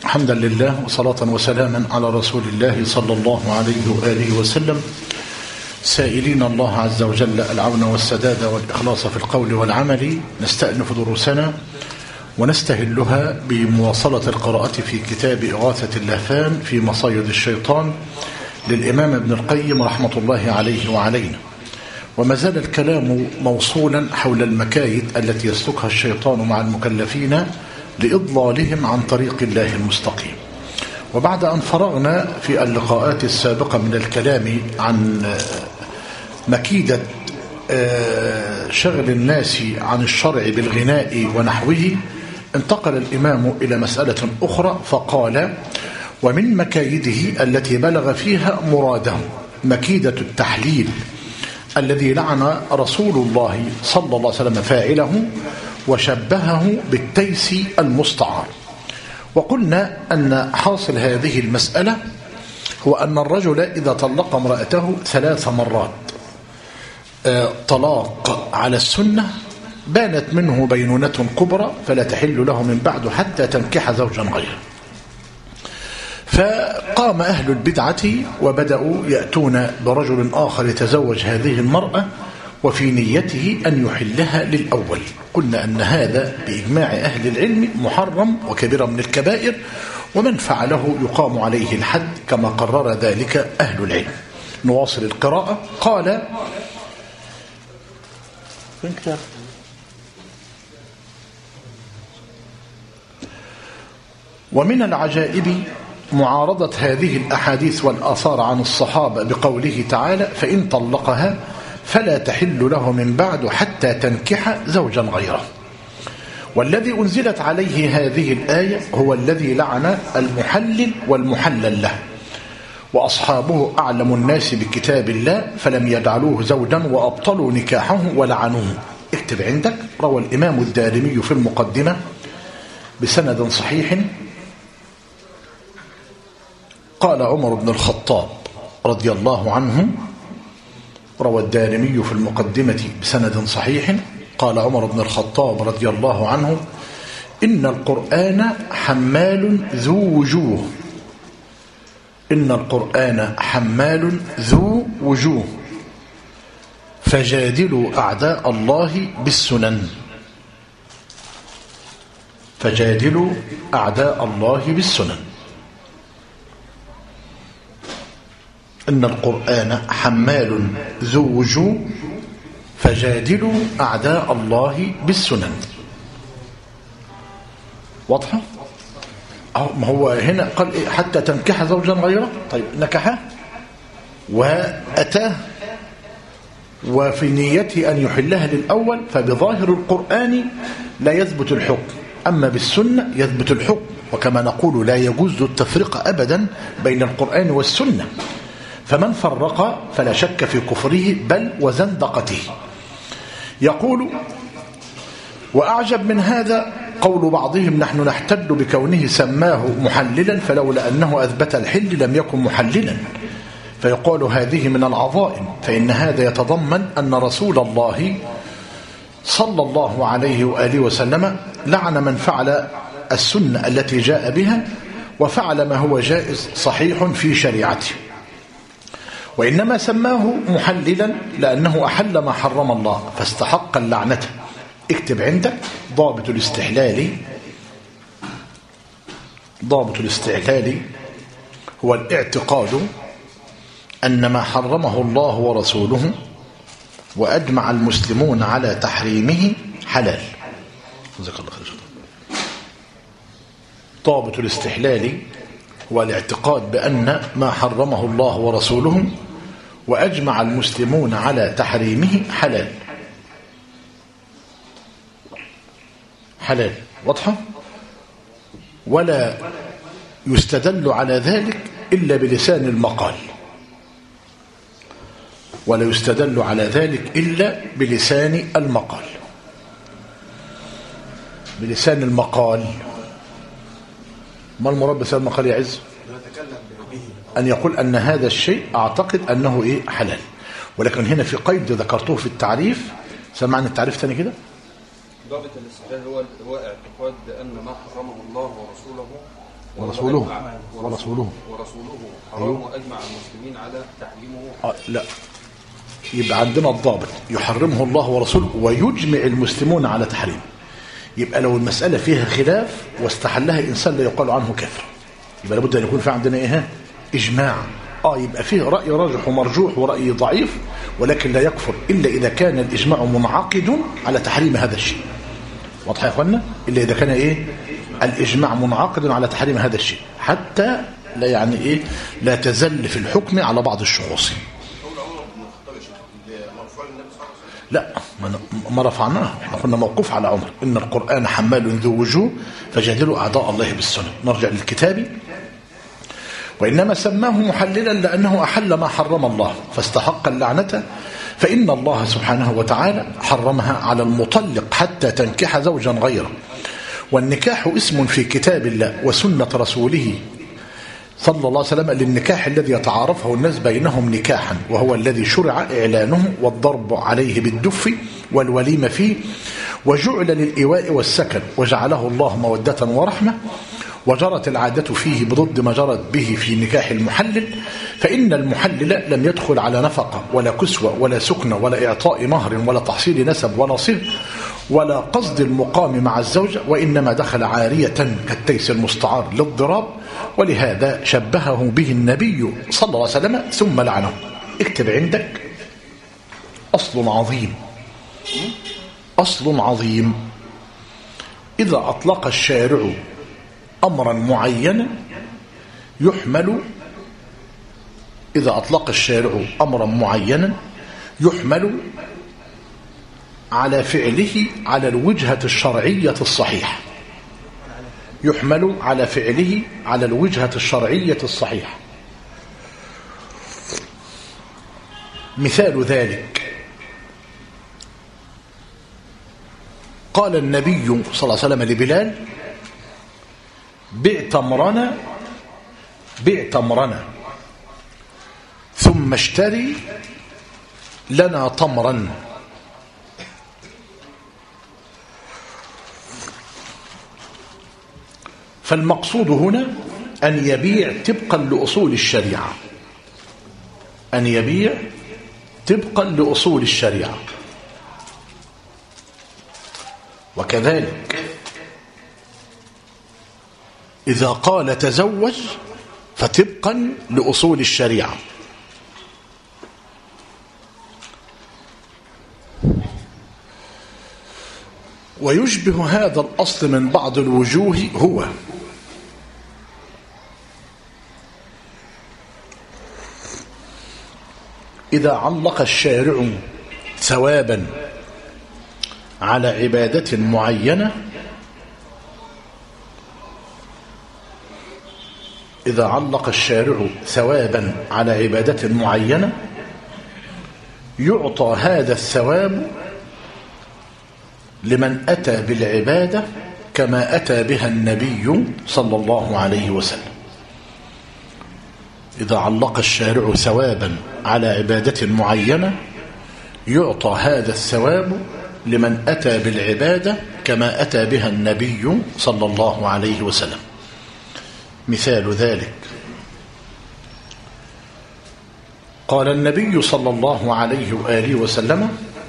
حمدا لله وصلاة وسلاما على رسول الله صلى الله عليه وآله وسلم، سائلين الله عز وجل العون والسداد والإخلاص في القول والعمل. نستأنف دروسنا ونستهلها بمواصلة القراءة في كتاب إغاثة اللهفان في مصايد الشيطان للإمام ابن القيم رحمة الله عليه وعلينا. وما زال الكلام موصولا حول المكايد التي يسلكها الشيطان مع المكلفين لإضلالهم عن طريق الله المستقيم. وبعد أن فرغنا في اللقاءات السابقة من الكلام عن مكيدة شغل الناس عن الشرع بالغناء ونحوه، انتقل الإمام إلى مسألة أخرى فقال: ومن مكايده التي بلغ فيها مراده مكيدة التحليل الذي لعن رسول الله صلى الله عليه وسلم فاعله وشبهه بالتيس المستعار. وقلنا أن حاصل هذه المسألة هو أن الرجل إذا طلق امرأته 3 مرات طلاق على السنة بانت منه بينونة كبرى فلا تحل له من بعد حتى تنكح زوجا غيره. فقام أهل البدعة وبدأوا يأتون برجل آخر يتزوج هذه المرأة وفي نيته أن يحلها للأول. قلنا أن هذا بإجماع أهل العلم محرم وكبيرة من الكبائر، ومن فعله يقام عليه الحد كما قرر ذلك أهل العلم. نواصل القراءة. قال: ومن العجائب معارضة هذه الأحاديث والآثار عن الصحابة بقوله تعالى: فإن طلقها فلا تحل له من بعد حتى تنكح زوجا غيره. والذي أنزلت عليه هذه الآية هو الذي لعن المحلل والمحلل له، وأصحابه أعلم الناس بكتاب الله فلم يجعلوه زوجا وأبطلوا نكاحه ولعنوه. اكتب عندك: روى الإمام الدارمي في المقدمة بسند صحيح قال عمر بن الخطاب رضي الله عنه، روى الدارمي في المقدمة بسند صحيح قال عمر بن الخطاب رضي الله عنه: إن القرآن حمال ذو وجوه، إن القرآن حمال ذو وجوه فجادلوا أعداء الله بالسنن، فجادلوا أعداء الله بالسنن. إن القرآن حمال ذو وجوه فجادلوا أعداء الله بالسنن. واضحة؟ ما هو هنا قال إيه؟ حتى تنكح زوجا غيره. طيب نكحه وأتاه وفي نيته أن يحلها للأول، فبظاهر القرآن لا يثبت الحكم، أما بالسنة يثبت الحكم. وكما نقول لا يجوز التفرقة أبدا بين القرآن والسنة، فمن فرق فلا شك في كفره بل وزندقته. يقول: وأعجب من هذا قول بعضهم: نحن نحتج بكونه سماه محللا فلولا أنه أثبت الحل لم يكن محللا. فيقال هذه من العظائم، فإن هذا يتضمن أن رسول الله صلى الله عليه وآله وسلم لعن من فعل السنة التي جاء بها وفعل ما هو جائز صحيح في شريعته، وإنما سماه محللا لأنه أحل ما حرم الله فاستحق اللعنة. اكتب عندك: ضابط الاستحلال هو الاعتقاد أن ما حرمه الله ورسوله وأجمع المسلمون على تحريمه حلال. ضابط الاستحلال هو الاعتقاد بأن ما حرمه الله ورسوله وأجمع المسلمون على تحريمه حلال. واضحة؟ ولا يستدل على ذلك إلا بلسان المقال، ولا يستدل على ذلك إلا بلسان المقال. بلسان المقال ما المراد بلسان المقال يا عز؟ أن يقول أن هذا الشيء أعتقد أنه إيه؟ حلال. ولكن هنا في قيد ذكرته في التعريف. سمعنا التعريف ثاني كده. ضابط الاستحلال هو اعتقاد بأن ما حرمه الله ورسوله ورسوله حرام وأجمع المسلمين على تحريمه. لا، يبقى عندنا الضابط يحرمه الله ورسوله ويجمع المسلمون على تحريمه. يبقى لو المسألة فيها خلاف واستحلها إنسان لا يقال عنه كافر، يبقى لابد أن يكون في عندنا إيه؟ إجماع. يبقى فيه رأي راجح ومرجوح ورأي ضعيف، ولكن لا يكفر إلا إذا كان الإجماع منعقد على تحريم هذا الشيء. واضح يا أخوانا؟ إلا إذا كان إيه؟ الإجماع منعقد على تحريم هذا الشيء، حتى لا يعني إيه؟ لا تزل في الحكم على بعض الشخوص. لا، ما رفعناه، احنا كنا موقوف على عمر. إن القرآن حمال ذو وجوه فجادلوا أعداء الله بالسنة. نرجع للكتاب. وإنما سماه محللا لأنه أحل ما حرم الله فاستحق اللعنة، فإن الله سبحانه وتعالى حرمها على المطلق حتى تنكح زوجا غيره. والنكاح اسم في كتاب الله وسنة رسوله صلى الله عليه وسلم للنكاح الذي يتعارفه الناس بينهم نكاحا، وهو الذي شرع إعلانه والضرب عليه بالدف والوليمة فيه، وجعل للإيواء والسكن، وجعله الله مودة ورحمة. وجرت العادة فيه بضد ما جرت به في نكاح المحلل، فإن المحلل لم يدخل على نفقة ولا كسوة ولا سكنة ولا إعطاء مهر ولا تحصيل نسب ولا صهر ولا قصد المقام مع الزوجة، وإنما دخل عارية كالتيس المستعار للضراب، ولهذا شبهه به النبي صلى الله عليه وسلم ثم لعنه. اكتب عندك أصل عظيم، أصل عظيم. إذا أطلق الشارع أمرا معينا يحمل، إذا أطلق الشارع أمرا معينا يحمل على فعله على الوجهة الشرعية الصحيحة، يحمل على فعله على الوجهة الشرعية الصحيحة. مثال ذلك قال النبي صلى الله عليه وسلم لبلال: بع تمرنا ثم اشتري لنا تمرا. فالمقصود هنا أن يبيع طبقا لأصول الشريعة، أن يبيع طبقا لأصول الشريعة. وكذلك إذا قال تزوج فطبقا لأصول الشريعة. ويشبه هذا الأصل من بعض الوجوه هو إذا علق الشارع ثوابا على عبادة معينة، إذا علق الشارع ثوابا على عبادة معينة يعطى هذا الثواب لمن أتى بالعبادة كما أتى بها النبي صلى الله عليه وسلم. إذا علق الشارع ثوابا على عبادة معينة يعطى هذا الثواب لمن أتى بالعبادة كما أتى بها النبي صلى الله عليه وسلم. مثال ذلك قال النبي صلى الله عليه وآله وسلم: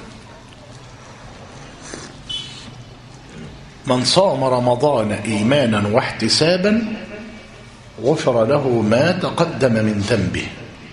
من صام رمضان إيمانا واحتسابا غفر له ما تقدم من ذنبه.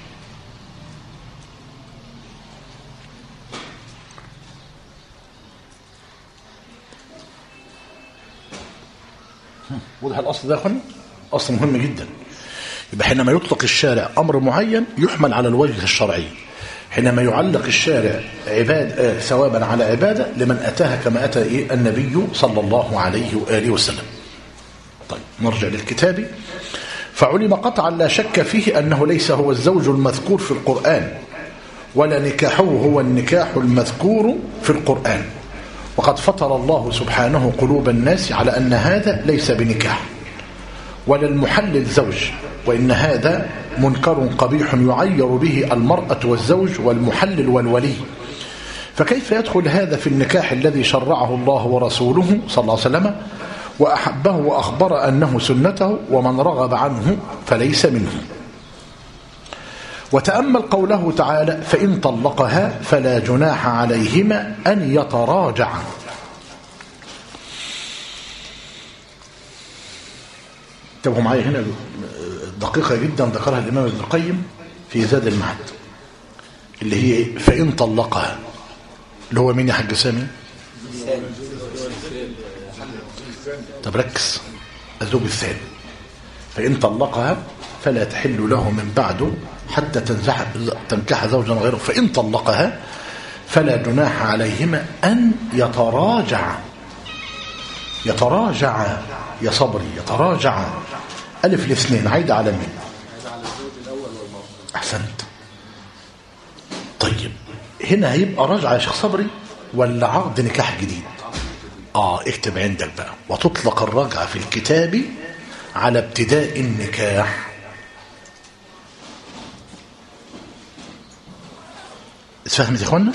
واضح الأصل ده يا أخواني؟ أصل مهم جدا. يبقى حينما يطلق الشارع أمر معين يحمل على الوجه الشرعي، حينما يعلق الشارع ثوابا على عبادة لمن أتاها كما أتى النبي صلى الله عليه وآله وسلم. طيب نرجع للكتاب. فعلم قطعا لا شك فيه أنه ليس هو الزوج المذكور في القرآن ولا نكاحه هو النكاح المذكور في القرآن، وقد فطر الله سبحانه قلوب الناس على أن هذا ليس بنكاح ولا المحلل زوج، وإن هذا منكر قبيح يعير به المرأة والزوج والمحلل والولي. فكيف يدخل هذا في النكاح الذي شرعه الله ورسوله صلى الله عليه وسلم وأحبه وأخبر أنه سنته ومن رغب عنه فليس منه. وتأمل قوله تعالى فإن طلقها فلا جناح عليهما أن يتراجعا. انتبهوا معايا هنا دقيقة جدا ذكرها الإمام ابن القيم في زاد المعاد، اللي هي فإن طلقها، اللي هو مين يا حاج سامي؟ طب ركز، الزوج الثاني. فإن طلقها فلا تحل له من بعده حتى تنكح زوجا غيره. فإن طلقها فلا جناح عليهما أن يتراجعا. يتراجعا يا صبري، يتراجعا. ألف الاثنين عايدة على مين؟ أحسنت. طيب هنا هيبقى رجعة يا شيخ صبري ولا عقد نكاح جديد؟ اكتب عندك بقى. وتطلق الرجعة في الكتاب على ابتداء النكاح. اتفهمت يا اخوانا؟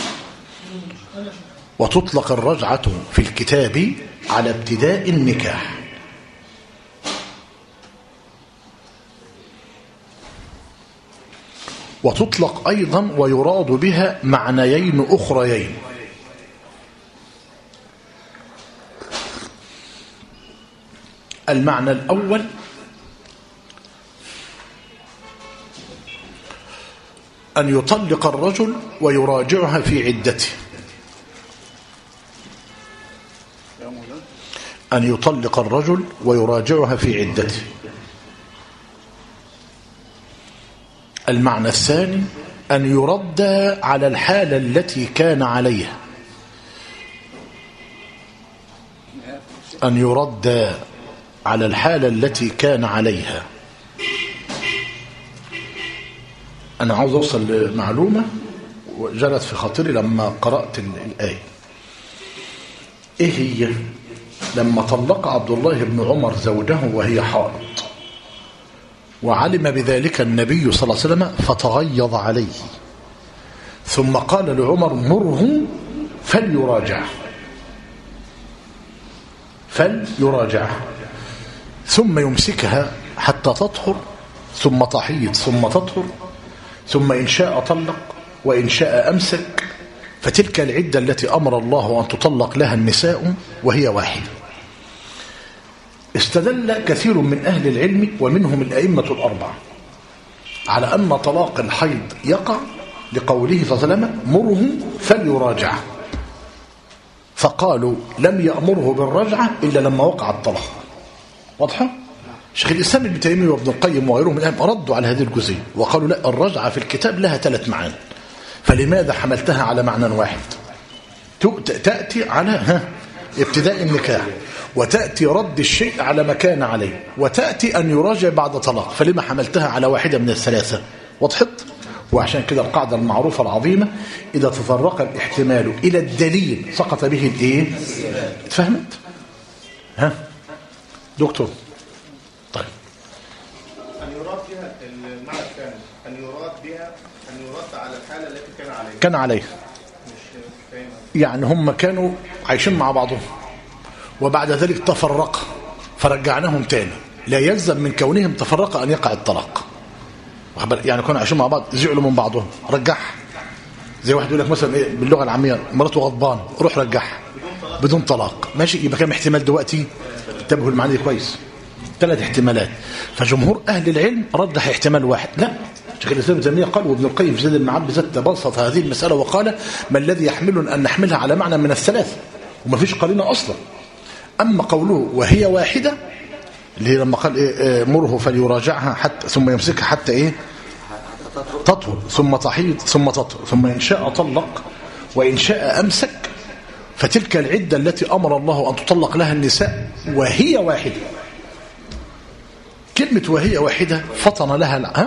وتطلق الرجعة في الكتاب على ابتداء النكاح. وتطلق أيضا ويراد بها معنيين أخريين. المعنى الأول أن يطلق الرجل ويراجعها في عدته. أن يطلق الرجل ويراجعها في عدته. المعنى الثاني أن يرد على الحالة التي كان عليها. أن يرد على الحالة التي كان عليها. أنا عاوز أوصل لمعلومة وجرت في خاطري لما قرأت الآية. إيه هي؟ لما طلق عبد الله بن عمر زوجه وهي حائض وعلم بذلك النبي صلى الله عليه وسلم فتغيظ عليه، ثم قال لعمر مره فليراجعها ثم يمسكها حتى تطهر ثم تحيض ثم تطهر ثم إن شاء طلق وإن شاء أمسك، فتلك العدة التي أمر الله أن تطلق لها النساء وهي واحدة. استدل كثير من أهل العلم ومنهم الأئمة الأربعة على أن طلاق الحيض يقع لقوله صلى الله عليه وسلم مره فليراجع، فقالوا لم يأمره بالرجعة إلا لما وقع الطلاق. واضحة؟ شيخ الإسلام ابن تيمية وابن القيم وغيرهم الآن ردوا على هذه الجزئية وقالوا لا، الرجعة في الكتاب لها 3 معاني، فلماذا حملتها على معنى واحد؟ تأتي على ابتداء النكاح، وتأتي رد الشيء على ما كان عليه، وتأتي أن يراجع بعد طلاق، فلما حملتها على واحدة من الثلاثة؟ وضحت؟ وعشان كده القاعدة المعروفة العظيمة إذا تطرق الاحتمال إلى الدليل سقط به الإيه؟ اتفهمت؟ دكتور؟ طيب أن يراد بها المعنى الثاني، أن يراد على الحالة التي كان عليها. يعني هم كانوا عايشين مع بعضهم وبعد ذلك تفرق فرجعناهم تاني، لا يلزم من كونهم تفرق أن يقع الطلاق. يعني كانوا عايشين مع بعض زعلوا من بعضهم رجعها، زي واحد يقول لك مثلا ايه باللغة العامية مراته غضبان روح رجعها بدون طلاق، ماشي؟ يبقى كم احتمال دلوقتي؟ انتبهوا المعاني كويس، 3 احتمالات. فجمهور أهل العلم رجح احتمال واحد. لا، شيخ الإسلام ابن تيمية قال وابن القيم في زاد المعاد بالذات بسط هذه المسألة وقال ما الذي يحملنا أن نحملها على معنى من الثلاثة وما فيش قرينة أصلا. أما قوله وهي واحدة اللي هي لما قال إيه مره فليراجعها حتى ثم يمسكها حتى إيه تطهر ثم تحيض ثم تطهر ثم إن شاء طلق وإن شاء أمسك، فتلك العدة التي أمر الله أن تطلق لها النساء وهي واحدة. كلمة وهي واحدة فطن لها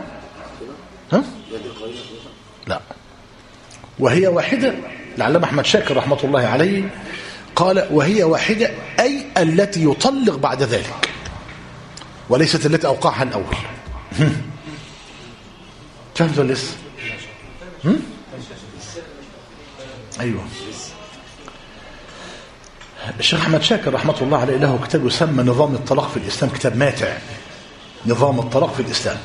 لا، وهي واحدة. العلامة أحمد شاكر رحمة الله عليه قال وهي واحدة أي التي يطلق بعد ذلك وليست التي أوقعها الأول. فهمت ولا لسه؟ أيوه. الشيخ أحمد شاكر رحمة الله عليه له كتاب يسمى نظام الطلاق في الإسلام، كتاب ماتع، نظام الطلاق في الإسلام.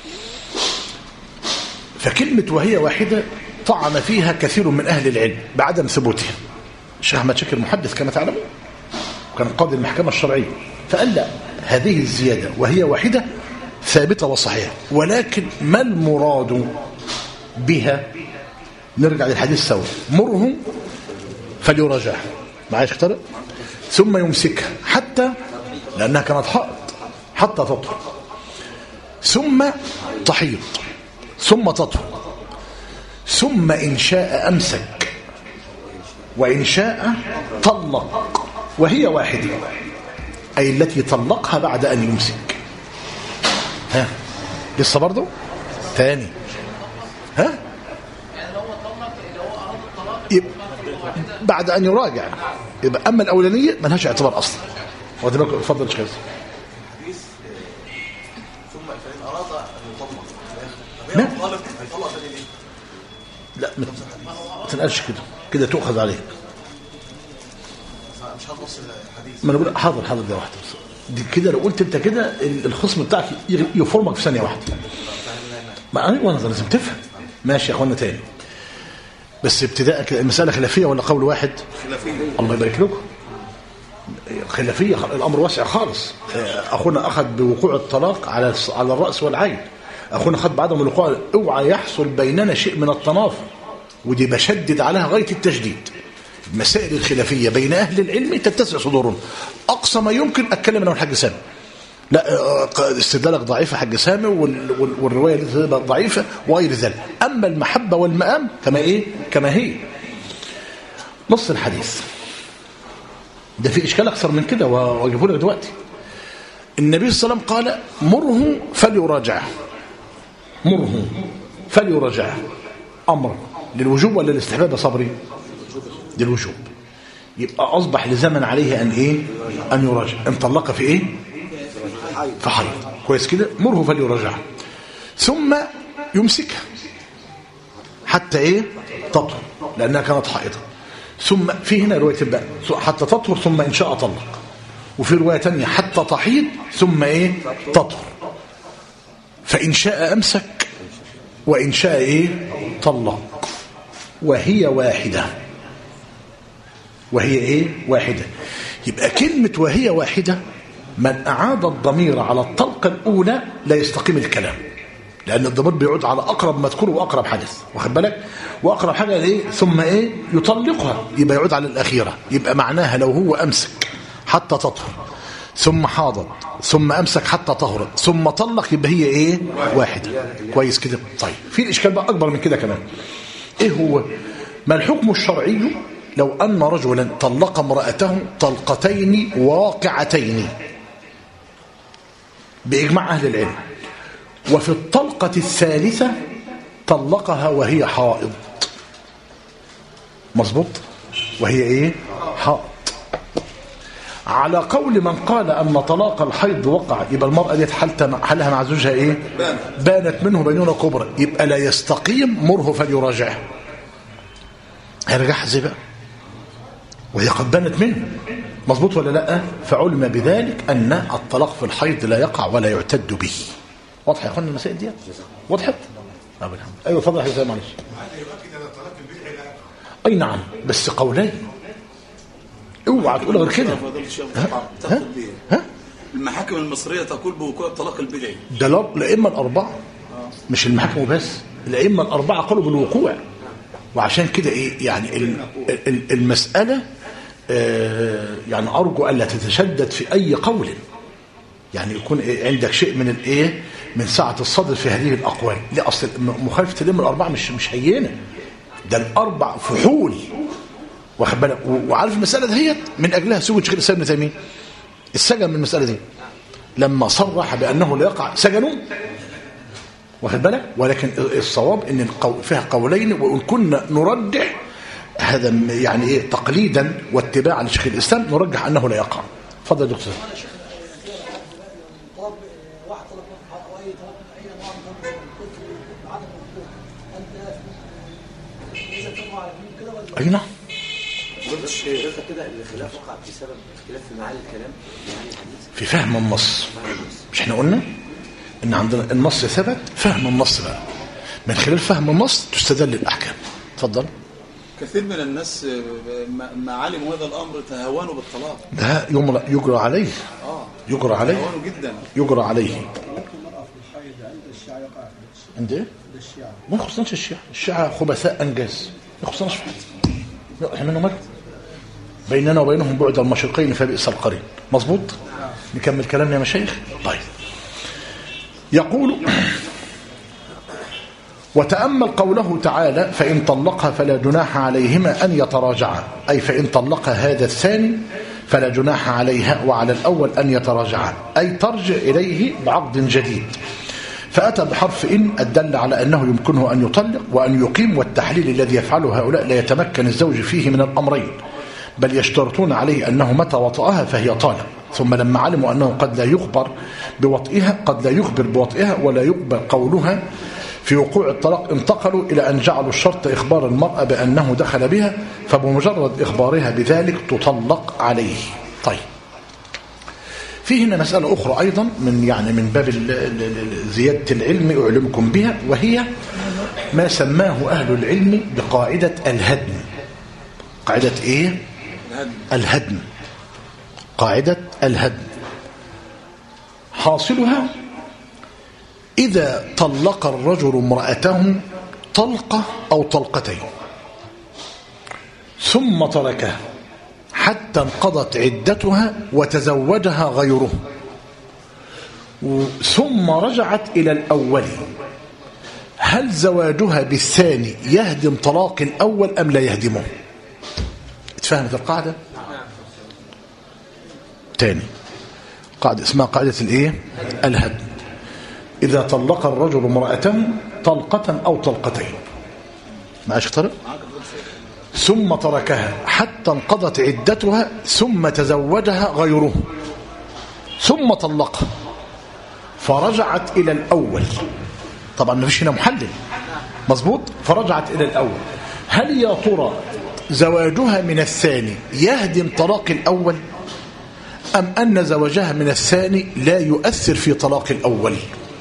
فكلمة وهي واحدة طعن فيها كثير من أهل العلم بعدم ثبوتها. الشيخ أحمد شاكر محدث كما تعلمون، كان قاضي المحكمة الشرعية، فقال لا، هذه الزيادة وهي واحدة ثابتة وصحيحة، ولكن ما المراد بها؟ نرجع للحديث سوا. مره فليراجعها، معايا اخترق، ثم يمسكها حتى، لأنها كانت حائض، حتى تطهر، ثم تحيض، ثم تطهر، ثم إن شاء أمسك وإن شاء طلق، وهي واحدة، أي التي طلقها بعد أن يمسك. ها لسه برضو تاني. ها بعد أن يراجع، يبقى أما الأولانية ملهاش اعتبار أصلا. اتفضل يا شيخ. ثم فإن أراد أن يطلق لا ما تنقلش كده تؤخذ عليك. مش هنص الحديث. ما انا بقول حاضر دي واحده بس دي كده. لو قلت انت كده الخصم بتاعك يفرمك في ثانيه واحده. ما انا لازم تفهم. ماشي يا اخوانا تاني، بس ابتداء المساله خلافيه ولا قول واحد؟ خلافيه. الله يبارك لكم. خلافيه، الامر واسع خالص. اخونا اخذ بوقوع الطلاق على الراس والعين، اخونا اخذ بعدم الوقوع. اوعى يحصل بيننا شيء من التنافر، ودي بشدد عليها غايه التشديد. المسائل الخلافيه بين اهل العلم تتسع صدورهم. اقصى ما يمكن اتكلم انا والحاج سامي، لا استدلالك ضعيفه حاج سامي، والروايه اللي ضعيفه وغير ذلك. اما المحبه والمقام كما هي نص الحديث. ده في اشكال اكثر من كده واجيبه لك دلوقتي. النبي صلى الله عليه وسلم قال مره فليراجعه، مره فليراجعه. امر للوجوب ولا للاستحباب يا صبري؟ للوجوب. يبقى اصبح لزمن عليه ان يراجع. ان طلق في في حيض، كويس كده. مره فليراجعه، ثم يمسكها حتى تطهر، لانها كانت حائضه. ثم في هنا روايه بقى حتى تطهر ثم ان شاء طلق، وفي روايه ثانيه حتى تحيض ثم تطهر. فان شاء امسك وان شاء طلق، وهي واحده. وهي واحده. يبقى كلمه وهي واحده، من اعاد الضمير على الطلقه الاولى لا يستقيم الكلام، لان الضمير بيعود على اقرب مذكور واقرب حدث، واخد بالك؟ واقرب حاجه ثم يطلقها، يبقى يعود على الاخيره. يبقى معناها لو هو امسك حتى تطهر، ثم حاضت، ثم امسك حتى طهرت، ثم طلق، يبقى هي واحده. كويس كده. طيب في الاشكال بقى اكبر من كده كمان. هو ما الحكم الشرعي لو ان رجلا طلق امراته طلقتين واقعتين باجماع اهل العلم، وفي الطلقه الثالثه طلقها وهي حائض؟ مظبوط؟ وهي حائض. على قول من قال أن طلاق الحيض وقع، يبقى المرأة دي حالها مع زوجها بانت منه بينونة كبرى، يبقى لا يستقيم مره فليراجعها. هيرجعها ازاي بقى وهي قد بانت منه؟ مظبوط ولا لا؟ فعلم بذلك أن الطلاق في الحيض لا يقع ولا يعتد به. واضح يا اخوانا المسائل دي؟ وضحت؟ ايوه اتفضل يا حسين معلش. اي نعم، بس قولين، اوعى تقول غير كده. ها؟ المحاكم المصريه تقول بوقوع الطلاق البدعي. ده الائمه الاربعه، مش المحاكم وبس، الائمه الاربعه قالوا بالوقوع. وعشان كده يعني المساله يعني ارجو الا تتشدد في اي قول، يعني يكون عندك شيء من من سعه الصدر في هذه الاقوال. لا، اصل مخالفه الائمه الاربعه مش هينه، ده الاربع فحول، واخد بالك؟ وعارف المساله ديت من اجلها سوى شيخ الاسلام ابن تيميه السجن من المساله دي، لما صرح بانه لا يقع سجنوا، واخد بالك؟ ولكن الصواب ان فيها قولين، وان كنا نرجح هذا يعني تقليدا واتباعا لشيخ الاسلام نرجح انه لا يقع. اتفضل يا دكتور. اي نعم، قصدك كده ان الخلاف وقع بسبب اختلاف في معاني الكلام يعني الحديث في فهم النص. مش احنا قلنا ان عندنا النص ثبت، فهم النص بقى من خلال فهم النص تستدل الاحكام. اتفضل. كثير من الناس ما علموا هذا الامر تهاونوا بالطلاق. ده يجرى عليه. يجرى عليه. تهاونوا جدا. يجرى عليه. المرأة في الحيض عند الشيعة يقع في عند ايه؟ عند الشيعة. ما يخصناش الشيعة، الشيعة خبثاء انجاز، ما يخصناش في حد. احنا منهم بيننا وبينهم بعد المشرقين فبئس القرين. مظبوط؟ نكمل كلامنا يا مشايخ. طيب. يقول: وتأمل قوله تعالى: فإن طلقها فلا جناح عليهما أن يتراجعا، أي فإن طلق هذا الثاني فلا جناح عليها وعلى الأول أن يتراجعا، أي ترجع إليه بعقد جديد. فأتى بحرف إن الدل على أنه يمكنه أن يطلق وأن يقيم، والتحليل الذي يفعله هؤلاء لا يتمكن الزوج فيه من الأمرين، بل يشترطون عليه أنه متى وطئها فهي طالق. ثم لما علموا أنه قد لا يخبر بوطئها ولا يقبل قولها في وقوع الطلاق، انتقلوا إلى أن جعلوا الشرط إخبار المرأة بأنه دخل بها، فبمجرد إخبارها بذلك تطلق عليه. طيب. في هنا مسألة أخرى أيضا من باب زيادة العلم أعلمكم بها، وهي ما سماه أهل العلم بقاعدة الهدم. قاعدة إيه؟ الهدم. قاعدة الهدم حاصلها: إذا طلق الرجل امرأته طلقة أو طلقتين ثم تركها حتى انقضت عدتها وتزوجها غيره ثم رجعت إلى الأول، هل زواجها بالثاني يهدم طلاق الأول أم لا يهدمه؟ اتفهمت القاعدة؟ تاني، قاعدة اسمها قاعدة الايه؟ الهدم. إذا طلق الرجل امرأته طلقة أو طلقتين، معاش طرق، ثم تركها حتى انقضت عدتها ثم تزوجها غيره ثم طلقها فرجعت إلى الأول، طبعا ما فيش هنا محلل، مظبوط، فرجعت إلى الأول، هل يا ترى زواجها من الثاني يهدم طلاق الأول أم أن زواجها من الثاني لا يؤثر في طلاق الأول؟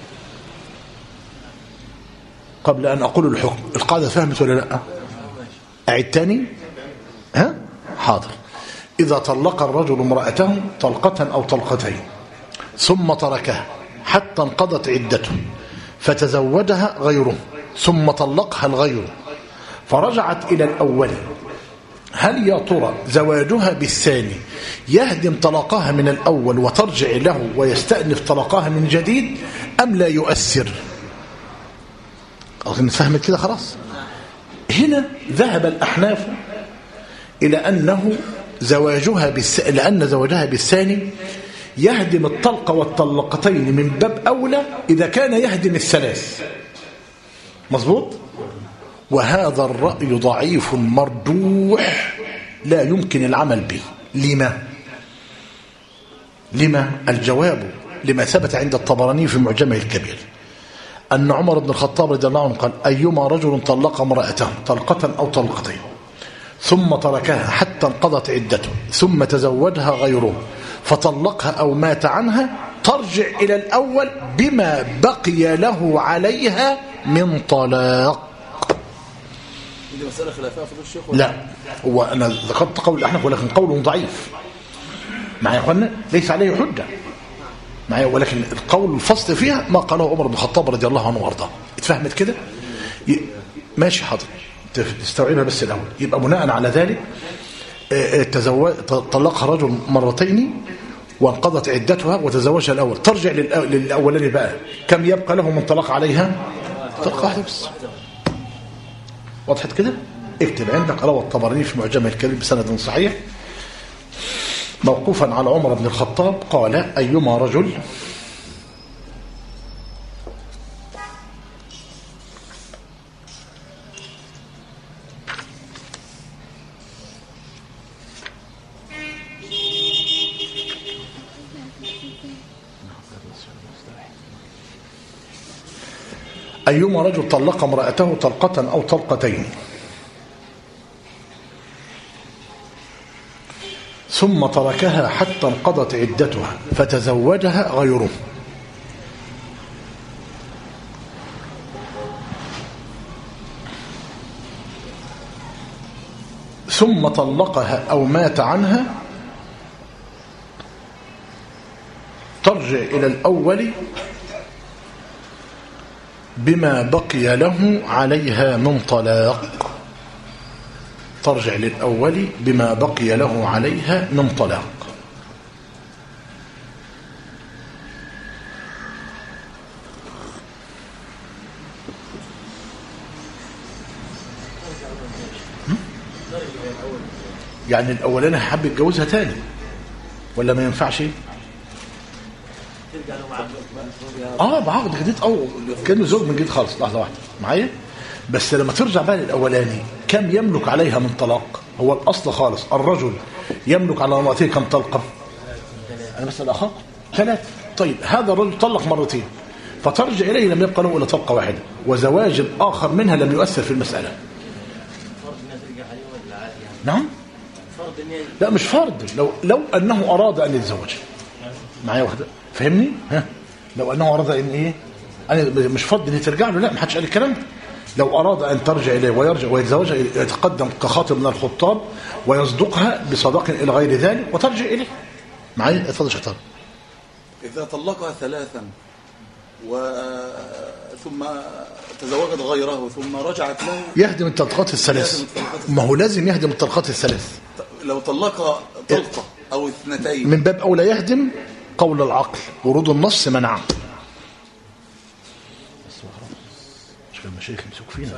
قبل أن أقول الحكم، القاعدة فهمت ولا لا؟ أعيد تاني؟ ها؟ حاضر. إذا طلق الرجل امرأته طلقة أو طلقتين ثم تركها حتى انقضت عدته فتزوجها غيره ثم طلقها الغير فرجعت إلى الأول، هل يا ترى زواجها بالثاني يهدم طلاقها من الأول وترجع له ويستأنف طلاقها من جديد أم لا يؤثر؟ أظن فهمت كده خلاص. هنا ذهب الأحناف إلى أنه لأن زواجها بالثاني يهدم الطلقة والطلقتين من باب أولى إذا كان يهدم الثلاث، مظبوط؟ وهذا الرأي ضعيف مرجوح لا يمكن العمل به. لما؟ الجواب لما ثبت عند الطبراني في معجمه الكبير أن عمر بن الخطاب رضي الله عنه قال: أيما رجل طلق امرأته طلقة أو طلقتين ثم تركها حتى انقضت عدته ثم تزوجها غيره فطلقها أو مات عنها ترجع إلى الأول بما بقي له عليها من طلاق. دي مسألة خلافية في الشيخ؟ لا، هو أنا ذكرت قول الأحناف ولكن قوله ضعيف معي يا أخوانا، ليس عليه حجة معي، ولكن القول الفصل فيها ما قاله عمر بن الخطاب رضي الله عنه وارضاه. اتفهمت كده؟ ماشي، حاضر، تستوعبها بس الأول. يبقى بناء على ذلك طلقها رجل مرتين وانقضت عدتها وتزوجها الأول، ترجع للأولاني بقى، كم يبقى له من طلاق عليها؟ طلقة واحدة بس. وضحت كده؟ اكتب عندك: روى الطبراني في معجمه الكبير بسند صحيح موقوفا على عمر بن الخطاب قال: أيما رجل طلق امرأته طلقة أو طلقتين ثم تركها حتى انقضت عدتها فتزوجها غيره. ثم طلقها أو مات عنها ترجع إلى الأول بما بقي له عليها من طلاق. ترجع للأول بما بقي له عليها من طلاق. يعني الأولاني حب يتجوزها تاني ولا ما ينفعش؟ بعقد جديد او كانه زوج من جديد خالص. لحظه واحده معايا بس. لما ترجع بقى للاولاني كم يملك عليها من طلاق؟ هو الاصل خالص الرجل يملك على امراته كم طلقه؟ انا بس الاخر 3. طيب هذا الرجل طلق مرتين فترجع اليه لم يبقى له الا طلقه واحده وزواج الاخر منها لم يؤثر في المساله. نعم لا مش فرض. لو انه اراد ان يتزوج معايا واحده فهمني لو انه اراد ان ايه انا مش فرض ان ترجع له. لا ما حدش قال الكلام ده. لو اراد ان ترجع اليه ويرجع ويتزوجها يتقدم كخاطب من الخطاب ويصدقها بصداق الى غير ذلك وترجع اليه معايا. اتفضل شطار. اذا طلقها 3 ثم تزوجت غيره ثم رجعت له يهدم الطلقات الثلاث. ما هو لازم يهدم الطلقات الثلاث. لو طلقها طلقه او 2 من باب اولى يهدم قول العقل ورود النص منعه. مش كان المشايخ يمسكوا فينا.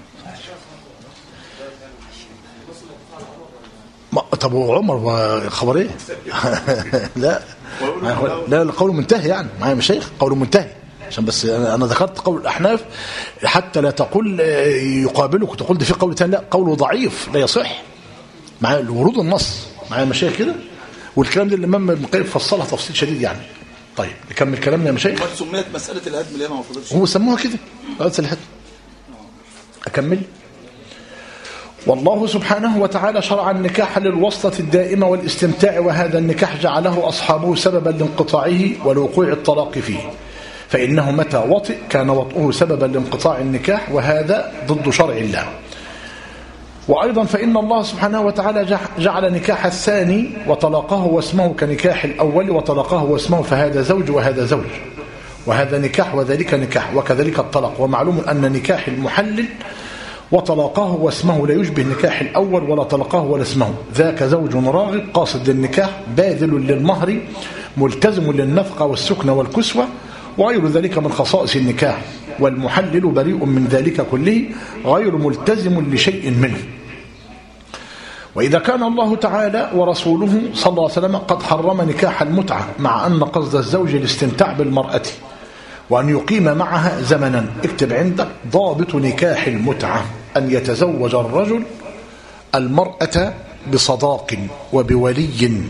طب عمر خبر ايه؟ لا القول منتهي يعني معايا مشايخ قول منتهي عشان بس انا ذكرت قول الاحناف حتى لا تقول يقابلك وتقول ده في قول ثاني. لا قوله ضعيف لا يصح معايا ورود النص معايا مشايخ كده. والكلام ده الامام ابن القيم فصلها تفصيل شديد يعني. طيب نكمل كلامنا يا مشايخ. سميت مساله الهدم ليه ما فضلش؟ هو سموها كده مساله الهدم. اكمل. والله سبحانه وتعالى شرع النكاح للوصلة الدائمة والاستمتاع وهذا النكاح جعله أصحابه سببا لانقطاعه ولوقوع الطلاق فيه فإنه متى وطئ كان وطئه سببا لانقطاع النكاح وهذا ضد شرع الله. وأيضا فإن الله سبحانه وتعالى جعل نكاح الثاني وطلقه واسمه كنكاح الأول وطلقه واسمه فهذا زوج وهذا زوج وهذا نكاح وذلك نكاح وكذلك الطلاق. ومعلوم أن نكاح المحلل وطلقه واسمه لا يشبه نكاح الأول ولا طلقه ولا اسمه ذاك زوج راغب قاصد للنكاح باذل للمهر ملتزم للنفقة والسكنة والكسوة وغير ذلك من خصائص النكاح والمحلل بريء من ذلك كله غير ملتزم لشيء منه. وإذا كان الله تعالى ورسوله صلى الله عليه وسلم قد حرم نكاح المتعة مع أن قصد الزوج الاستمتاع بالمرأة وأن يقيم معها زمنا. اكتب عندك ضابط نكاح المتعة أن يتزوج الرجل المرأة بصداق وبولي.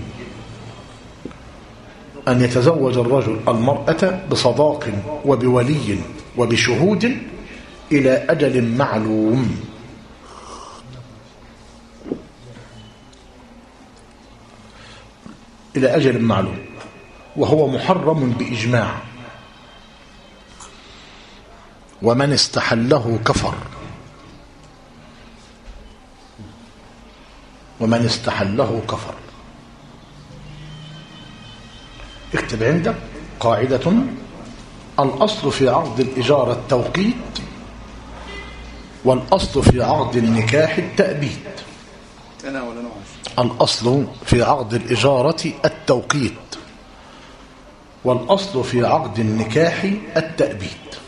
أن يتزوج الرجل المرأة بصداق وبولي وبشهود إلى أجل معلوم. إلى أجل معلوم وهو محرم بإجماع ومن استحله كفر. ومن استحله كفر. اكتب عندك قاعدة الأصل في عقد الإجارة التوقيت والأصل في عقد النكاح التأبيد. الأصل في عقد الإجارة التوقيت والأصل في عقد النكاح التأبيد.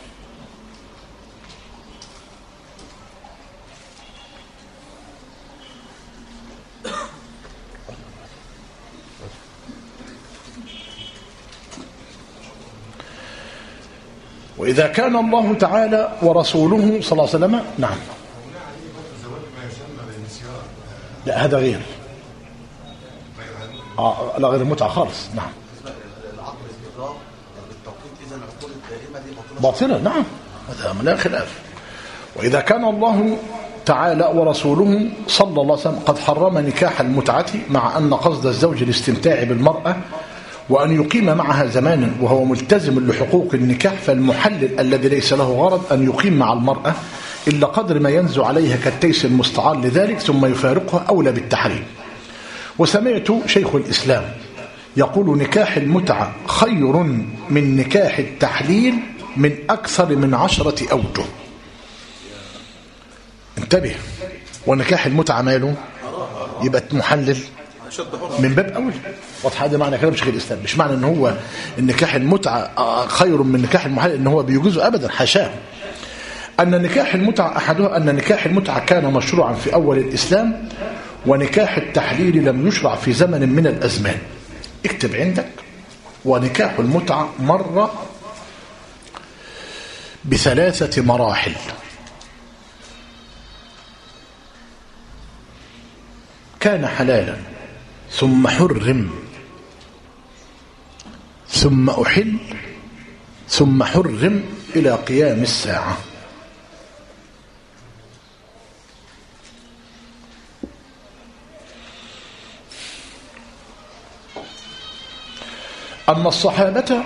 وإذا كان الله تعالى ورسوله صلى الله عليه وسلم نعم لا هذا غير لا غير المتعة خالص. نعم باطلة. نعم هذا لا خلاف. وإذا كان الله تعالى ورسوله صلى الله عليه وسلم قد حرم نكاح المتعة، مع أن قصد الزوج الاستمتاع بالمرأة وأن يقيم معها زمانا وهو ملتزم لحقوق النكاح، فالمحلل الذي ليس له غرض أن يقيم مع المرأة إلا قدر ما ينزو عليها كالتيس المستعار لذلك ثم يفارقها أولى بالتحريم. وسمعت شيخ الإسلام يقول نكاح المتعة خير من نكاح التحليل من أكثر من 10 أوجه. انتبه، ونكاح المتعة ماله؟ يبقى محلل من باب أول. واضح هذا معنى كلام شيخ الإسلام، مش معنى ان هو النكاح المتعة خير من نكاح المحلل ان هو بيجوزه أبدا، حاشاه. أن نكاح المتعة أحدها أن نكاح المتعة كان مشروعا في أول الإسلام، ونكاح التحليل لم يشرع في زمن من الأزمان. اكتب عندك، ونكاح المتعة مر ب3 مراحل. كان حلالا ثم حرم ثم أحل ثم حرم إلى قيام الساعة. أما الصحابة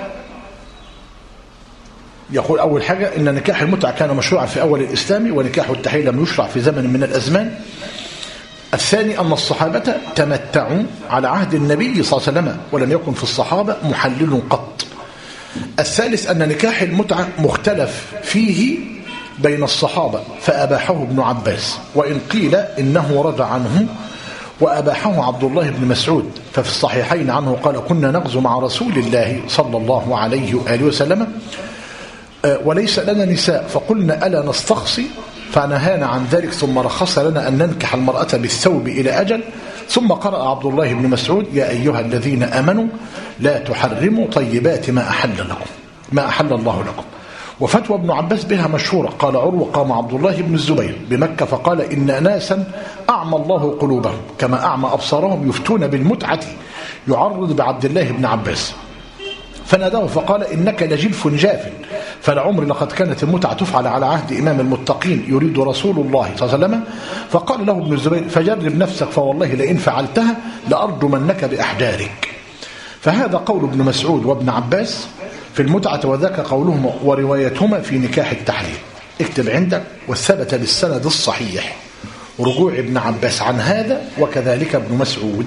يقول أول حاجة إن نكاح المتعة كان مشروعا في أول الإسلام، ونكاح التحليل لم يشرع في زمن من الأزمان. الثاني أن الصحابة تمتعوا على عهد النبي صلى الله عليه وسلم ولم يكن في الصحابة محلل قط. الثالث أن نكاح المتعة مختلف فيه بين الصحابة فأباحه ابن عباس، وإن قيل إنه رجع عنه وأباحه عبد الله بن مسعود، ففي الصحيحين عنه قال كنا نغزو مع رسول الله صلى الله عليه وآله وسلم وليس لنا نساء، فقلنا ألا نستخصي، فنهانا عن ذلك ثم رخص لنا أن ننكح المرأة بالثوب إلى أجل. ثم قرأ عبد الله بن مسعود يا أيها الذين آمنوا لا تحرموا طيبات ما أحل الله لكم. وفتوى ابن عباس بها مشهورة. قال عروة قام عبد الله بن الزبير بمكة فقال إن ناسا أعمى الله قلوبهم كما أعمى أبصارهم يفتون بالمتعة، يعرض بعبد الله بن عباس، فناداه فقال إنك لجلف جاف، فلعمر لقد كانت المتعة تفعل على عهد إمام المتقين يريد رسول الله صلى الله عليه وسلم. فقال له ابن الزبير فجرب نفسك فوالله لئن فعلتها لأرجمنك بأحجارك. فهذا قول ابن مسعود وابن عباس في المتعة، وذاك قولهما وروايتهما في نكاح التحليل. اكتب عندك وثبت بالسند الصحيح رجوع ابن عباس عن هذا وكذلك ابن مسعود.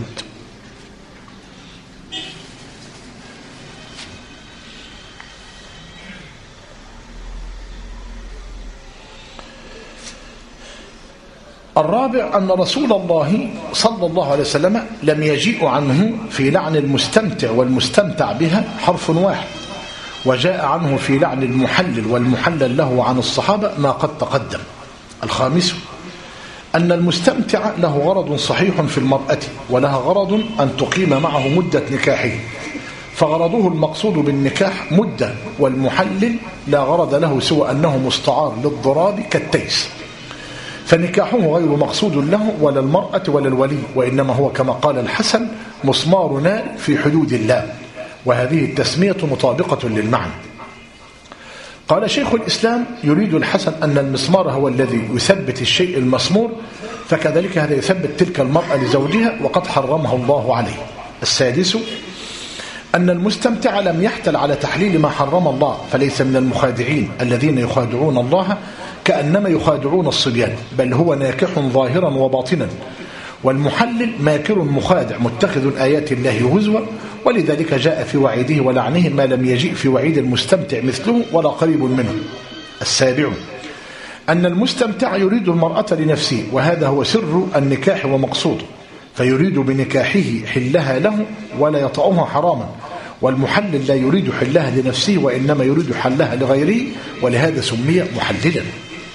الرابع أن رسول الله صلى الله عليه وسلم لم يجيء عنه في لعن المستمتع والمستمتع بها حرف واحد، وجاء عنه في لعن المحلل والمحلل له عن الصحابة ما قد تقدم. الخامس أن المستمتع له غرض صحيح في المرأة، ولها غرض أن تقيم معه مدة نكاحه، فغرضه المقصود بالنكاح مدة، والمحلل لا غرض له سوى أنه مستعار للضراب كالتيس، فنكاحه غير مقصود له ولا المرأة ولا الولي، وإنما هو كما قال الحسن مسمار نار في حدود الله، وهذه التسمية مطابقة للمعنى. قال شيخ الإسلام يريد الحسن أن المسمار هو الذي يثبت الشيء المسمور، فكذلك هذا يثبت تلك المرأة لزوجها وقد حرمها الله عليه. السادس أن المستمتع لم يحتل على تحليل ما حرم الله، فليس من المخادعين الذين يخادعون الله كأنما يخادعون الصبيان، بل هو ناكح ظاهرا وباطنا، والمحلل ماكر مخادع متخذ آيات الله هزوا، ولذلك جاء في وعيده ولعنه ما لم يجيء في وعيد المستمتع مثله ولا قريب منه. السابع أن المستمتع يريد المرأة لنفسه، وهذا هو سر النكاح ومقصوده، فيريد بنكاحه حلها له ولا يطأها حراما، والمحلل لا يريد حلها لنفسه وإنما يريد حلها لغيره، ولهذا سمي محللا.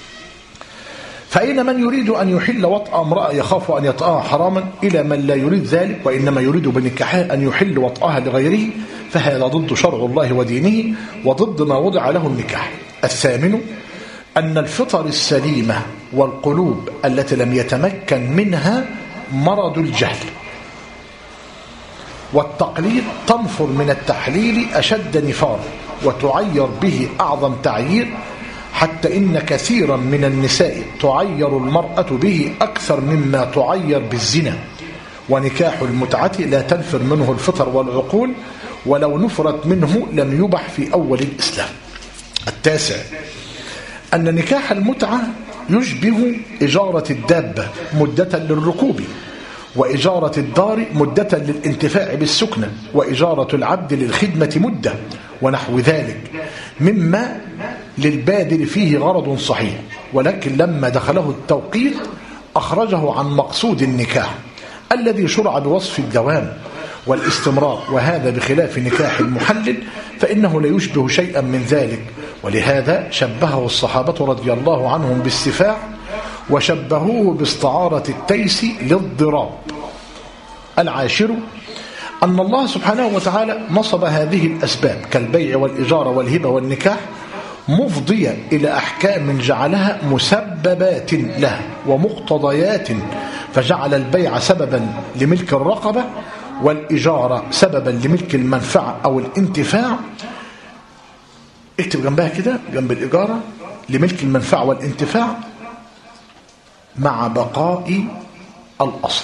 فأين من يريد أن يحل وطأ امرأة يخاف أن يطأها حراما إلى من لا يريد ذلك وإنما يريد بنكاحها أن يحل وطأها لغيره، فهذا ضد شرع الله ودينه وضد ما وضع له النكاح. الثامن أن الفطر السليمة والقلوب التي لم يتمكن منها مرض الجهل والتقليد تنفر من التحليل أشد نفار، وتعير به أعظم تعيير، حتى إن كثيرا من النساء تعير المرأة به أكثر مما تعير بالزنا، ونكاح المتعة لا تنفر منه الفطر والعقول، ولو نفرت منه لم يبح في أول الإسلام. 9 أن نكاح المتعة يشبه إجارة الدابة مدة للركوب، وإجارة الدار مدة للانتفاع بالسكنة، وإجارة العبد للخدمة مدة، ونحو ذلك مما للبادر فيه غرض صحيح، ولكن لما دخله التوقيت أخرجه عن مقصود النكاح الذي شرع بوصف الدوام والاستمرار، وهذا بخلاف نكاح المحلل فإنه لا يشبه شيئا من ذلك، ولهذا شبهه الصحابة رضي الله عنهم بالسفاح، وشبهوه باستعارة التيس للضراب. 10 أن الله سبحانه وتعالى نصب هذه الأسباب كالبيع والإجارة والهبة والنكاح مفضية إلى أحكام جعلها مسببات له ومقتضيات، فجعل البيع سببا لملك الرقبة، والإجارة سببا لملك المنفعة أو الانتفاع. اكتب جنبها كده، جنب الإجارة لملك المنفعة والانتفاع مع بقاء الأصل.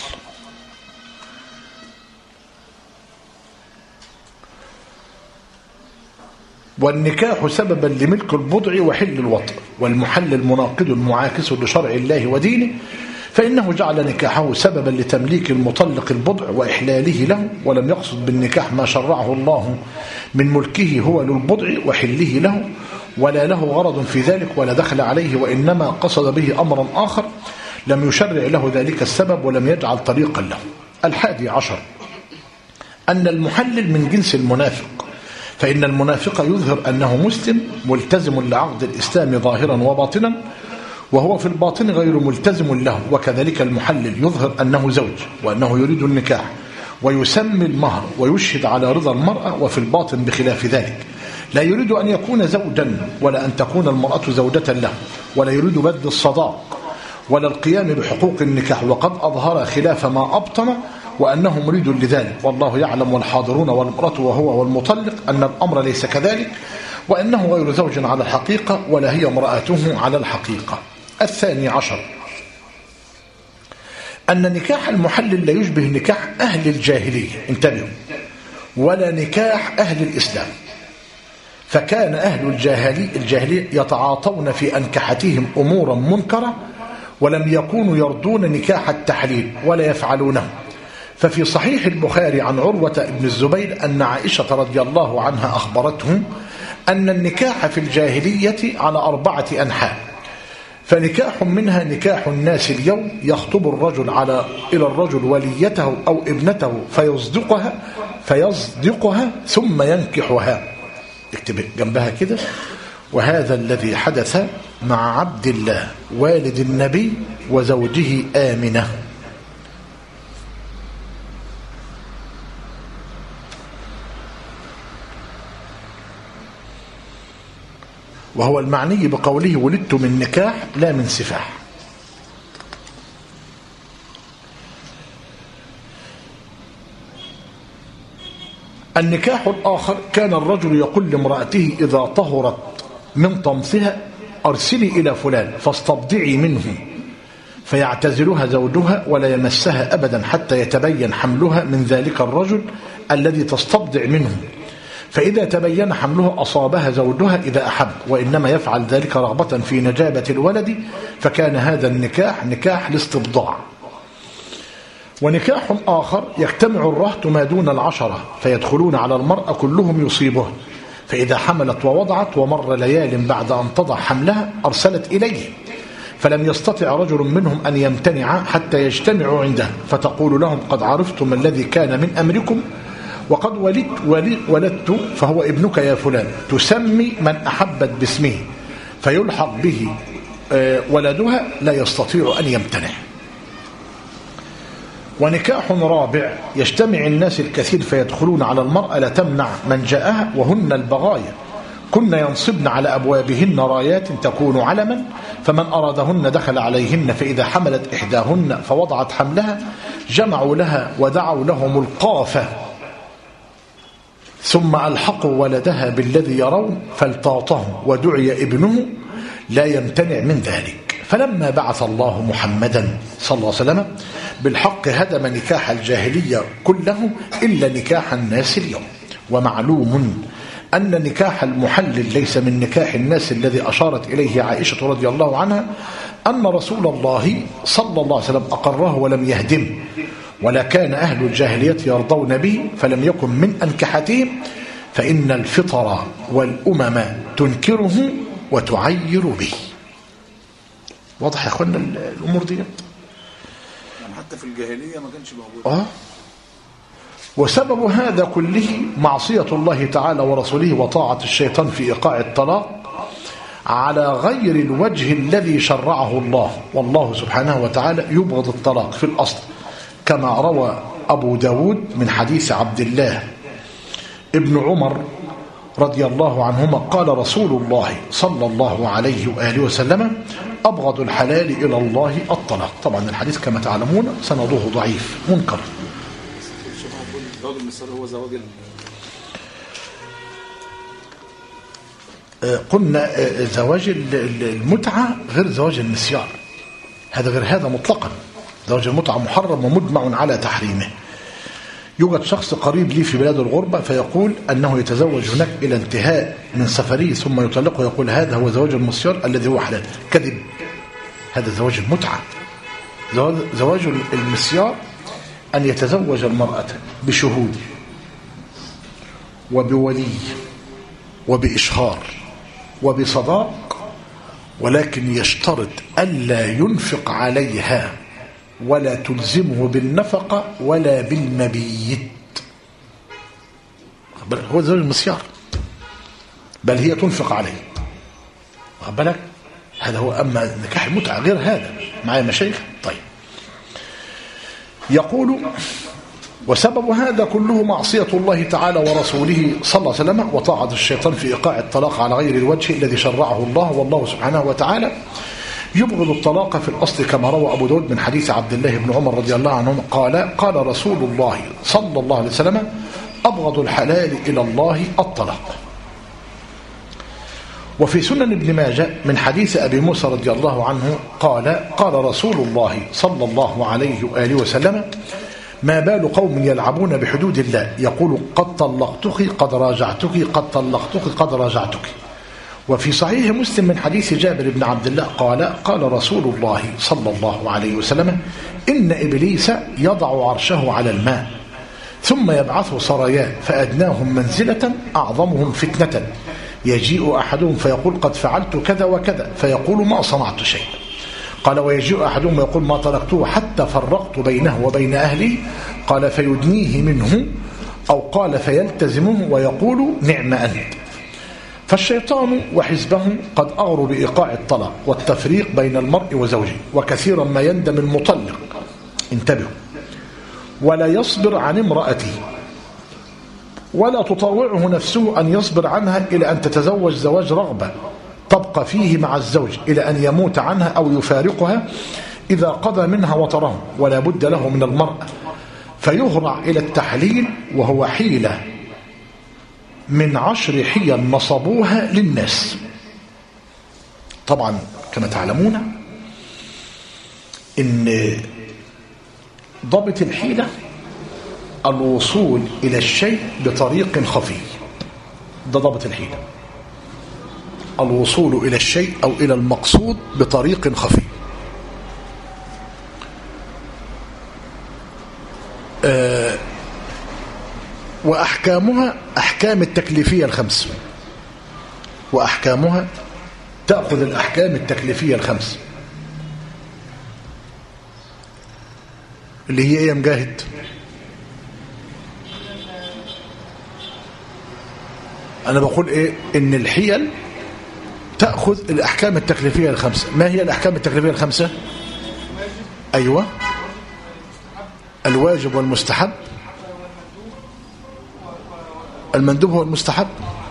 والنكاح سببا لملك البضع وحل الوطء، والمحلل مناقض معاكس لشرع الله ودينه، فإنه جعل نكاحه سببا لتمليك المطلق البضع وإحلاله له، ولم يقصد بالنكاح ما شرعه الله من ملكه هو للبضع وحله له، ولا له غرض في ذلك ولا دخل عليه، وإنما قصد به أمرا آخر لم يشرع له ذلك السبب ولم يجعل طريقا له. 11 أن المحلل من جنس المنافق، فإن المنافق يظهر أنه مسلم ملتزم لعقد الإسلام ظاهرا وباطنا، وهو في الباطن غير ملتزم له، وكذلك المحلل يظهر أنه زوج وأنه يريد النكاح ويسمي المهر ويشهد على رضا المرأة، وفي الباطن بخلاف ذلك لا يريد أن يكون زوجا ولا أن تكون المرأة زوجة له، ولا يريد بذل الصداق ولا القيام بحقوق النكاح، وقد أظهر خلاف ما أبطن وأنه مريد لذلك، والله يعلم والحاضرون والمرأة وهو والمطلق أن الأمر ليس كذلك، وأنه غير زوج على الحقيقة ولا هي امرأته على الحقيقة. 12 أن نكاح المحلل لا يشبه نكاح أهل الجاهلية، انتبهوا، ولا نكاح أهل الإسلام، فكان أهل الجاهلية يتعاطون في أنكحتهم أمورا منكرة، ولم يكونوا يرضون نكاح التحليل ولا يفعلونه. ففي صحيح البخاري عن عروة بن الزبير أن عائشة رضي الله عنها أخبرته أن النكاح في الجاهلية على 4 أنحاء، فنكاح منها نكاح الناس اليوم، يخطب الرجل إلى الرجل وليته أو ابنته فيصدقها ثم ينكحها. اكتب جنبها كده، وهذا الذي حدث مع عبد الله والد النبي وزوجه آمنة. وهو المعني بقوله ولدت من نكاح لا من سفاح. النكاح الآخر كان الرجل يقول لامرأته إذا طهرت من طمثها أرسلي إلى فلان فاستبضعي منه، فيعتزلها زوجها ولا يمسها أبدا حتى يتبين حملها من ذلك الرجل الذي تستبضع منه، فإذا تبين حمله أصابها زوجها إذا أحب، وإنما يفعل ذلك رغبة في نجابة الولد، فكان هذا النكاح نكاح الاستبضاع. ونكاح آخر يجتمع الرهط ما دون 10 فيدخلون على المرأة كلهم يصيبها، فإذا حملت ووضعت ومر ليال بعد أن تضع حملها أرسلت إليه، فلم يستطع رجل منهم أن يمتنع حتى يجتمعوا عنده، فتقول لهم قد عرفتم الذي كان من أمركم، وقد ولدت فهو ابنك يا فلان، تسمي من أحبت باسمه فيلحق به ولدها لا يستطيع أن يمتنع. ونكاح رابع يجتمع الناس الكثير فيدخلون على المرأة لا تمنع من جاءها، وهن البغايا كن ينصبن على أبوابهن رايات تكون علما، فمن أرادهن دخل عليهن، فإذا حملت إحداهن فوضعت حملها جمعوا لها ودعوا لهم القافة، ثم ألحقوا ولدها بالذي يرون فالتاطه ودعي ابنه لا يمتنع من ذلك. فلما بعث الله محمدا صلى الله عليه وسلم بالحق هدم نكاح الجاهلية كله إلا نكاح الناس اليوم. ومعلوم أن نكاح المحلل ليس من نكاح الناس الذي أشارت إليه عائشة رضي الله عنها، أن رسول الله صلى الله عليه وسلم أقره ولم يهدمه، ولا كان أهل الجاهلية يرضون به فلم يكن من أنكحتهم، فإن الفطر والأمم تنكره وتعير به. واضح يا أخوانا الأمور دي؟ يعني حتى في الجاهلية ما كانش موجود. وسبب هذا كله معصية الله تعالى ورسوله وطاعة الشيطان في إيقاع الطلاق على غير الوجه الذي شرعه الله، والله سبحانه وتعالى يبغض الطلاق في الأصل، كما روى أبو داود من حديث عبد الله ابن عمر رضي الله عنهما قال رسول الله صلى الله عليه وآله وسلم: أبغض الحلال إلى الله الطلاق. طبعا الحديث كما تعلمون سنده ضعيف منكر. زواج المسيار هو زواج قلنا زواج المتعة غير زواج المسيار، هذا غير هذا مطلقا. زواج المتعة محرم ومجمع على تحريمه. يوجد شخص قريب لي في بلاد الغربة فيقول أنه يتزوج هناك إلى انتهاء من سفره ثم يطلقه ويقول هذا هو زواج المسيار الذي هو حلال. كذب، هذا زواج المتعة. زواج المسيار أن يتزوج المرأة بشهود وبولي وبإشهار وبصداق، ولكن يشترط ألا ينفق عليها ولا تلزمه بالنفقة ولا بالمبيت. هو زوج المسيار، بل هي تنفق عليه. واخد بالك؟ هذا هو. أما نكاح المتعة غير هذا. معايا مشايخ؟ طيب. يقول: وسبب هذا كله معصية الله تعالى ورسوله صلى الله عليه وسلم وطاعة الشيطان في إيقاع الطلاق على غير الوجه الذي شرعه الله، والله سبحانه وتعالى يبغض الطلاق في الأصل، كما روى أبو داود من حديث عبد الله بن عمر رضي الله عنه قال رسول الله صلى الله عليه وسلم: أبغض الحلال إلى الله الطلاق. وفي سنن ابن ماجه من حديث أبي موسى رضي الله عنه قال رسول الله صلى الله عليه وآله وسلم: ما بال قوم يلعبون بحدود الله يقول قد طلقتك قد راجعتك قد طلقتك قد راجعتك. وفي صحيح مسلم من حديث جابر بن عبد الله قال رسول الله صلى الله عليه وسلم: إن إبليس يضع عرشه على الماء ثم يبعث سرايا فأدناهم منزلة أعظمهم فتنة، يجيء أحدهم فيقول قد فعلت كذا وكذا فيقول ما صنعت شيء. قال: ويجيء أحدهم ويقول ما تركته حتى فرقت بينه وبين أهلي. قال: فيدنيه منه، أو قال فيلتزمه ويقول نعم أنت. فالشيطان وحزبه قد أغروا بإيقاع الطلاق والتفريق بين المرء وزوجه، وكثيرا ما يندم المطلق، انتبهوا، ولا يصبر عن امرأته ولا تطوعه نفسه أن يصبر عنها إلى أن تتزوج زواج رغبة تبقى فيه مع الزوج إلى أن يموت عنها أو يفارقها إذا قضى منها وطره، ولا بد له من المرأة، فيهرع إلى التحليل، وهو حيلة من 10 حيل نصبوها للناس. طبعا كما تعلمون إن ضابط الحيلة الوصول إلى الشيء بطريق خفي. ده ضابط الحيلة، الوصول إلى الشيء أو إلى المقصود بطريق خفي. وأحكامها أحكام التكليفية الخمس، وأحكامها تأخذ الأحكام التكليفية الخمس اللي هي إيه يا مجاهد؟ أنا بقول إيه؟ إن الحيل تأخذ الأحكام التكليفية الخمسة. ما هي الأحكام التكليفية الخمسة؟ أيوة، الواجب والمستحب، المندوب هو المستحب،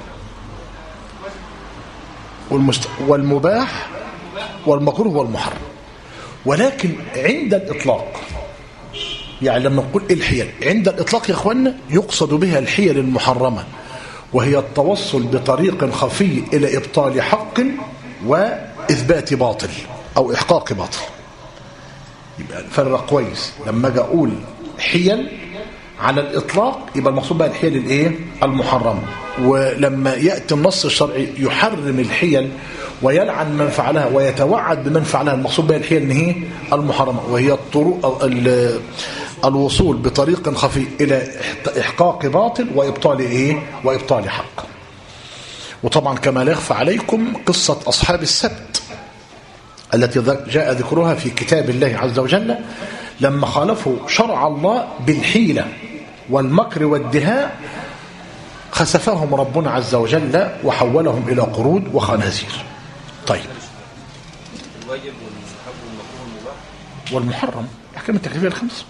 والمباح والمكروه والمحرم. ولكن عند الإطلاق، يعني لما نقول الحيل عند الإطلاق يا أخوانا يقصد بها الحيل المحرمة، وهي التوصل بطريق خفي إلى إبطال حق إثبات باطل أو إحقاق باطل. يبقى نفرق كويس. لما أجي أقول حيل على الإطلاق يبقى المقصود بقى الحيل الإيه؟ المحرمة. ولما يأتي النص الشرعي يحرم الحيل ويلعن من فعلها ويتوعد بمن فعلها، المقصود بها الحيل هي المحرمة، وهي الطرق الوصول بطريق خفي إلى إحقاق باطل وإبطال إيه؟ وإبطال حق. وطبعا كما لا يخفى عليكم قصة أصحاب السبت التي جاء ذكرها في كتاب الله عز وجل لما خالفوا شرع الله بالحيلة والمكر والدهاء، خسفهم ربنا عز وجل وحولهم إلى قرود وخنازير. طيب، الواجب والمستحب والمكروه والمباح والمحرم أحكام التكليفية الخمس.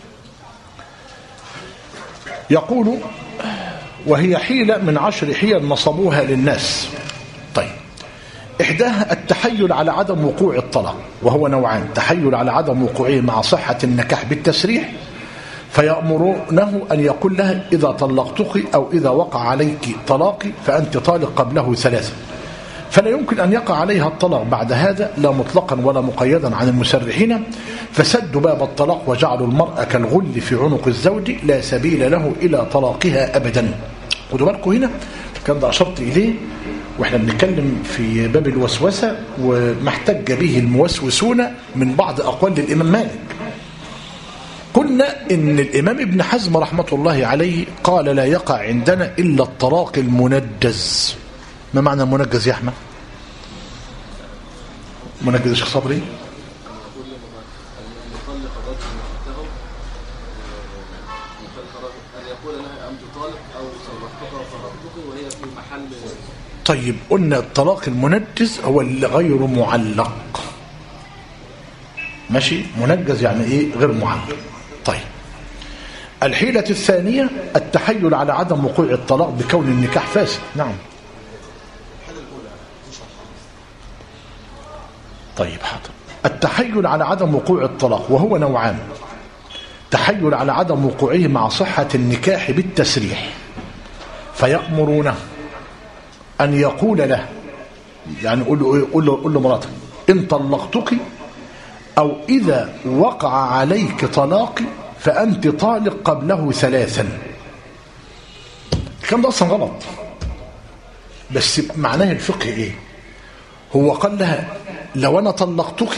يقول وهي حيلة من 10 حيل نصبوها للناس. طيب، إحداها التحيل على عدم وقوع الطلاق، وهو نوعان: تحيل على عدم وقوعه مع صحة النكاح بالتسريح، فيأمرونه أن يقول لها إذا طلقتك أو إذا وقع عليك طلاقي فأنت طالق قبله 3، فلا يمكن أن يقع عليها الطلاق بعد هذا لا مطلقا ولا مقيدا عن المسرحين، فسدوا باب الطلاق وجعلوا المرأة كالغل في عنق الزوج لا سبيل له إلى طلاقها أبدا. خدوا بالكم هنا كان ده أشرت إليه وإحنا بنتكلم في باب الوسوسة وما احتج به الموسوسون من بعض أقوال الإمام مالك. قلنا إن الإمام ابن حزم رحمة الله عليه قال لا يقع عندنا إلا الطلاق المنجز. ما معنى المنجز يا أحمد؟ منجز يا شيخ صبري؟ أن يقول لها أنت طالق أو صرحتك وفرقتك وهي في محل. طيب، قلنا الطلاق المنجز هو اللي غير معلق. ماشي، منجز يعني ايه؟ غير معلق. طيب، الحيلة الثانية التحيل على عدم وقوع الطلاق بكون النكاح فاسد. نعم. طيب حاضر. التحيل على عدم وقوع الطلاق وهو نوعان: تحيل على عدم وقوعه مع صحة النكاح بالتسريح، فيأمرونه أن يقول له، يعني قول له مراتك إن طلقتك أو إذا وقع عليك طلاقي فأنت طالق قبله 3. الكلام ده أصلا غلط، بس معناه الفقه إيه؟ هو قال لها لو أنا طلقتك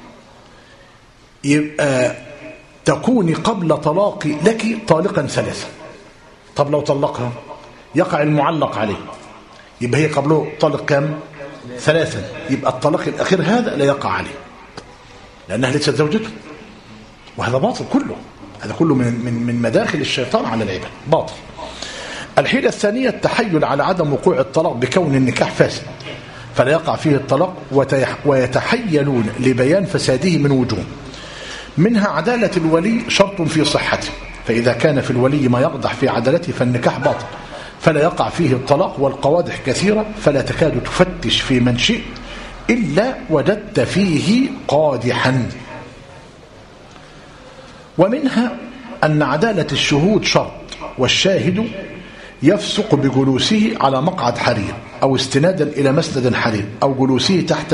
يبقى تكوني قبل طلاقي لك طالقا 3. طب لو طلقها يقع المعلق عليه، يبقى هي قبله طالق كام؟ 3. يبقى الطلاق الأخير هذا لا يقع عليه لأنها ليست زوجته، وهذا باطل كله. هذا كله من مداخل الشيطان على العباد، باطل. الحيلة الثانية التحيل على عدم وقوع الطلاق بكون النكاح فاسد، فلا يقع فيه الطلاق، ويتحيلون لبيان فساده من وجوه. منها عدالة الولي شرط في صحته، فإذا كان في الولي ما يقدح في عدالته فالنكاح باطل، فلا يقع فيه الطلاق. والقوادح كثيرة فلا تكاد تفتش في من شئت إلا وجدت فيه قادحا. ومنها أن عدالة الشهود شرط، والشاهد يفسق بجلوسه على مقعد حرير أو استنادا إلى مسند حرير أو جلوسه تحت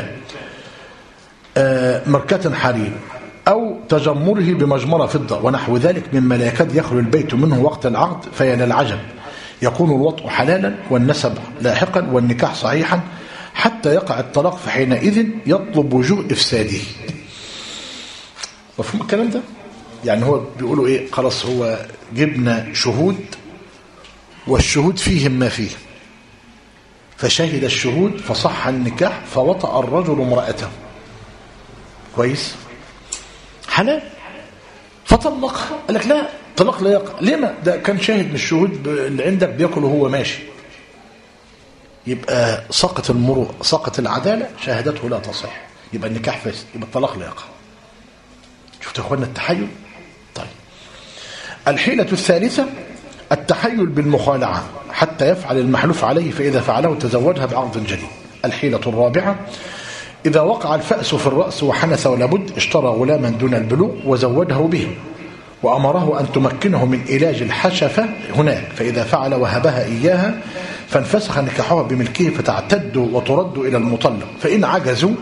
مركة حرير أو تجمره بمجمرة فضة ونحو ذلك مما لا يكاد يخلو البيت منه وقت العقد، فيا للعجب يكون الوطء حلالا والنسب لاحقا والنكاح صحيحا حتى يقع الطلاق، فحينئذ يطلب وجوه إفساده. مفهوم الكلام ده؟ يعني هو بيقولوا إيه؟ خلاص هو جبنا شهود والشهود فيهم ما فيه، فشهد الشهود فصح النكاح فوطأ الرجل امرأته، كويس؟ حلال، فطلقها. قال لك لا، طلاق لا يقع. لما؟ ده كان شاهد من الشهود اللي عندك بياكل وهو ماشي. يبقى سقط المروءة، سقط العدالة، شهادته لا تصح، يبقى النكاح فاسد، يبقى الطلاق لا يقع. شفتوا يا اخوانا التحيل؟ طيب، الحيلة الثالثة التحيل بالمخالعة حتى يفعل المحلوف عليه، فإذا فعله تزوجها بعقد جديد. الحيلة الرابعة إذا وقع الفأس في الرأس وحنث ولا بد اشترى غلاما دون البلوغ وزوجه به وأمره أن تمكنه من علاج الحشفة هناك، فإذا فعل وهبها إياها فانفسخ نكاحها بملكه فتعتد وترد إلى المطلق، فإن عجزوا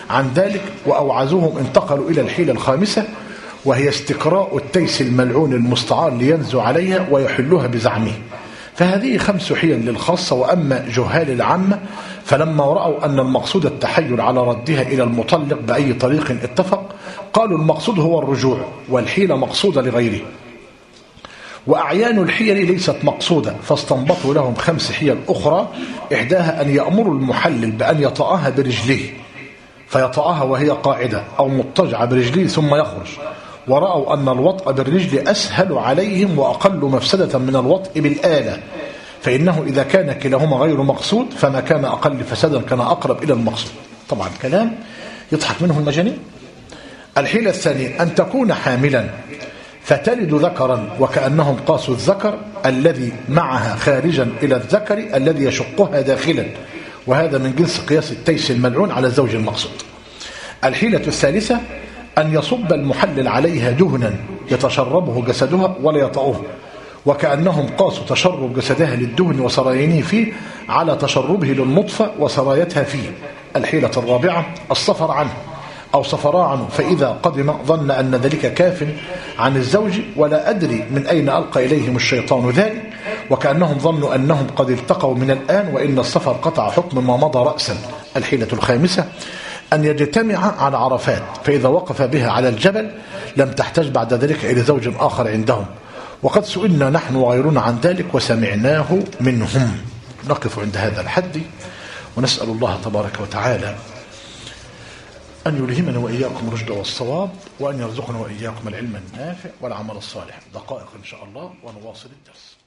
عن ذلك وأوعزوهم انتقلوا إلى الحيلة الخامسة، وهي استقراء التيس الملعون المستعار لينزوا عليها ويحلوها بزعمه. فهذه 5 حيل للخاصة. وأما جهال العامة فلما رأوا أن المقصود التحيل على ردها إلى المطلق بأي طريق اتفق، قالوا المقصود هو الرجوع والحيلة مقصودة لغيره، وأعيان الحيل ليست مقصودة، فاستنبطوا لهم 5 حيل أخرى، إحداها أن يأمروا المحلل بأن يطأها برجليه فيطأها وهي قاعدة أو مضطجعة برجليه ثم يخرج، ورأوا أن الوطء بالرجل أسهل عليهم وأقل مفسدة من الوطء بالآلة، فإنه إذا كان كلاهما غير مقصود فما كان أقل فسادا كان أقرب إلى المقصود. طبعا كلام يضحك منه المجانين. الحيلة الثانية أن تكون حاملا فتلد ذكرا وكأنهم قاسوا الذكر الذي معها خارجا إلى الذكر الذي يشقها داخلا، وهذا من جنس قياس التيس الملعون على الزوج المقصود. الحيلة الثالثة أن يصب المحلل عليها دهنا يتشربه جسدها ولا يطأه، وكأنهم قاسوا تشرب جسدها للدهن وسراينه فيه على تشربه للنطفة وسرايتها فيه. الحيلة الرابعة السفر عنه أو سفرا عنه، فإذا قدم ظن أن ذلك كاف عن الزوج ولا أدري من أين ألقى إليهم الشيطان ذلك، وكأنهم ظنوا أنهم قد التقوا من الآن وإن السفر قطع حكم ما مضى رأسا. الحيلة الخامسة أن يجتمع على عرفات، فإذا وقف بها على الجبل لم تحتاج بعد ذلك إلى زوج آخر عندهم، وقد سئلنا نحن وغيرنا عن ذلك وسمعناه منهم. نقف عند هذا الحد ونسأل الله تبارك وتعالى أن يلهمنا وإياكم الرشد والصواب، وأن يرزقنا وإياكم العلم النافع والعمل الصالح. دقائق إن شاء الله ونواصل الدرس.